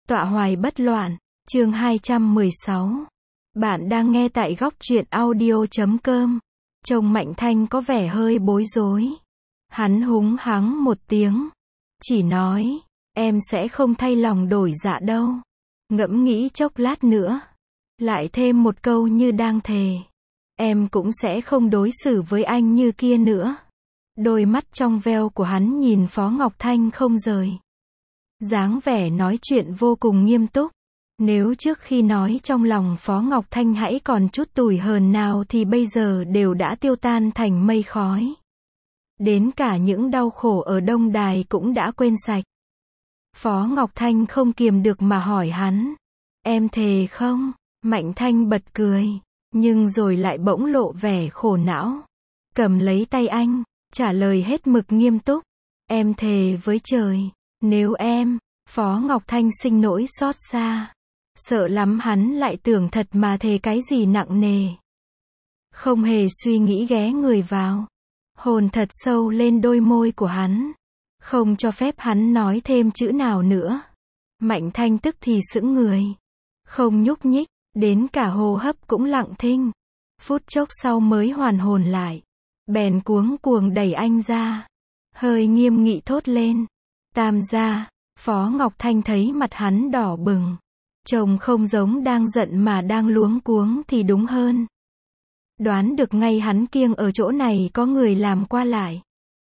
Tọa hoài bất loạn, chương 216. Bạn đang nghe tại góc truyện audio.com. Trông Mạnh Thanh có vẻ hơi bối rối. Hắn húng hắng một tiếng. Chỉ nói, em sẽ không thay lòng đổi dạ đâu. Ngẫm nghĩ chốc lát nữa. Lại thêm một câu như đang thề. Em cũng sẽ không đối xử với anh như kia nữa. Đôi mắt trong veo của hắn nhìn Phó Ngọc Thanh không rời. Dáng vẻ nói chuyện vô cùng nghiêm túc. Nếu trước khi nói trong lòng Phó Ngọc Thanh hãy còn chút tủi hờn nào thì bây giờ đều đã tiêu tan thành mây khói. Đến cả những đau khổ ở Đông Đài cũng đã quên sạch. Phó Ngọc Thanh không kiềm được mà hỏi hắn. Em thề không? Mạnh Thanh bật cười. Nhưng rồi lại bỗng lộ vẻ khổ não. Cầm lấy tay anh, trả lời hết mực nghiêm túc. Em thề với trời. Nếu em, Phó Ngọc Thanh sinh nỗi xót xa. Sợ lắm hắn lại tưởng thật mà thề cái gì nặng nề. Không hề suy nghĩ ghé người vào. Hồn thật sâu lên đôi môi của hắn. Không cho phép hắn nói thêm chữ nào nữa. Mạnh Thanh tức thì sững người. Không nhúc nhích, đến cả hô hấp cũng lặng thinh. Phút chốc sau mới hoàn hồn lại. Bèn cuống cuồng đẩy anh ra. Hơi nghiêm nghị thốt lên. Tam gia. Phó Ngọc Thanh thấy mặt hắn đỏ bừng. Trông không giống đang giận mà đang luống cuống thì đúng hơn. Đoán được ngay hắn kiêng ở chỗ này có người làm qua lại.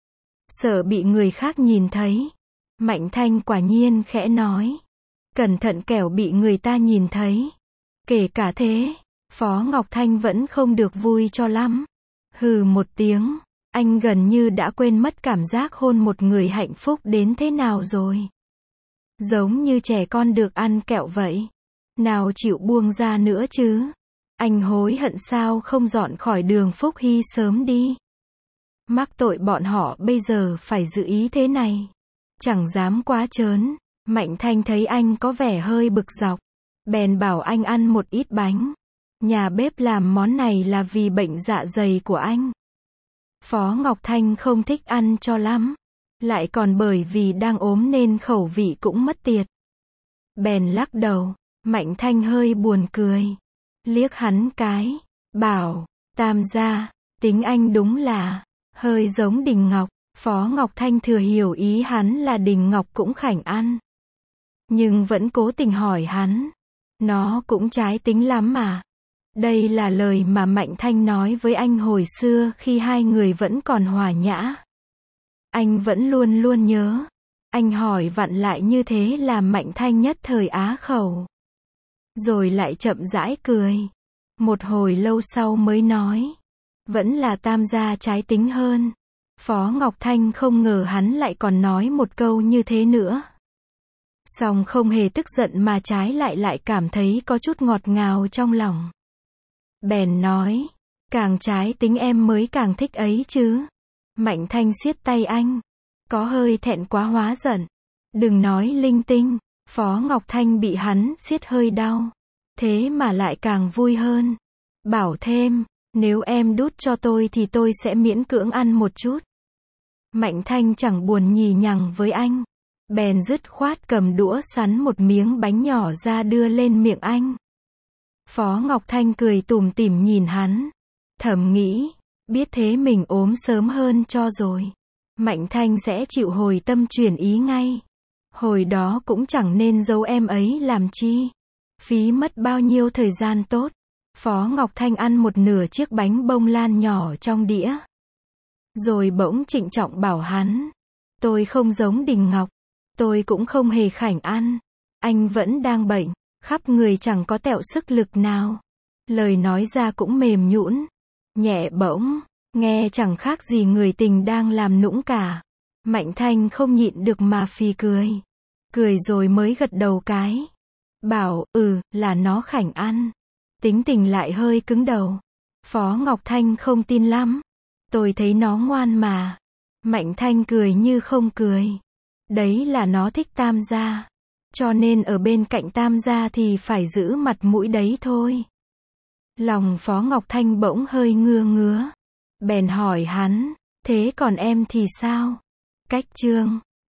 Sợ bị người khác nhìn thấy. Mạnh Thanh quả nhiên khẽ nói. Cẩn thận kẻo bị người ta nhìn thấy. Kể cả thế, Phó Ngọc Thanh vẫn không được vui cho lắm. Hừ một tiếng, anh gần như đã quên mất cảm giác hôn một người hạnh phúc đến thế nào rồi. Giống như trẻ con được ăn kẹo vậy. Nào chịu buông ra nữa chứ. Anh hối hận sao không dọn khỏi đường Phúc Hy sớm đi. Mắc tội bọn họ bây giờ phải giữ ý thế này. Chẳng dám quá trớn. Mạnh Thanh thấy anh có vẻ hơi bực dọc. Bèn bảo anh ăn một ít bánh. Nhà bếp làm món này là vì bệnh dạ dày của anh. Phó Ngọc Thanh không thích ăn cho lắm. Lại còn bởi vì đang ốm nên khẩu vị cũng mất tiệt. Bèn lắc đầu. Mạnh Thanh hơi buồn cười. Liếc hắn cái. Bảo. Tam gia. Tính anh đúng là. Hơi giống Đình Ngọc. Phó Ngọc Thanh thừa hiểu ý hắn là Đình Ngọc cũng khảnh ăn. Nhưng vẫn cố tình hỏi hắn. Nó cũng trái tính lắm mà. Đây là lời mà Mạnh Thanh nói với anh hồi xưa khi hai người vẫn còn hòa nhã. Anh vẫn luôn luôn nhớ. Anh hỏi vặn lại như thế làm Mạnh Thanh nhất thời á khẩu. Rồi lại chậm rãi cười. Một hồi lâu sau mới nói. Vẫn là tam gia trái tính hơn. Phó Ngọc Thanh không ngờ hắn lại còn nói một câu như thế nữa. Song không hề tức giận mà trái lại cảm thấy có chút ngọt ngào trong lòng. Bèn nói. Càng trái tính em mới càng thích ấy chứ. Mạnh Thanh siết tay anh. Có hơi thẹn quá hóa giận. Đừng nói linh tinh. Phó Ngọc Thanh bị hắn siết hơi đau. Thế mà lại càng vui hơn. Bảo thêm. Nếu em đút cho tôi thì tôi sẽ miễn cưỡng ăn một chút. Mạnh Thanh chẳng buồn nhì nhằng với anh. Bèn dứt khoát cầm đũa sắn một miếng bánh nhỏ ra đưa lên miệng anh. Phó Ngọc Thanh cười tủm tỉm nhìn hắn. Thầm nghĩ. Biết thế mình ốm sớm hơn cho rồi. Mạnh Thanh sẽ chịu hồi tâm chuyển ý ngay. Hồi đó cũng chẳng nên giấu em ấy làm chi. Phí mất bao nhiêu thời gian tốt. Phó Ngọc Thanh ăn một nửa chiếc bánh bông lan nhỏ trong đĩa. Rồi bỗng trịnh trọng bảo hắn. Tôi không giống Đình Ngọc. Tôi cũng không hề khảnh ăn. Anh vẫn đang bệnh. Khắp người chẳng có tẹo sức lực nào. Lời nói ra cũng mềm nhũn. Nhẹ bỗng. Nghe chẳng khác gì người tình đang làm nũng cả. Mạnh Thanh không nhịn được mà phì cười. Cười rồi mới gật đầu cái. Bảo, là nó khảnh ăn. Tính tình lại hơi cứng đầu. Phó Ngọc Thanh không tin lắm. Tôi thấy nó ngoan mà. Mạnh Thanh cười như không cười. Đấy là nó thích tam gia. Cho nên ở bên cạnh tam gia thì phải giữ mặt mũi đấy thôi. Lòng Phó Ngọc Thanh bỗng hơi ngứa ngứa. Bèn hỏi hắn. Thế còn em thì sao? Cách chương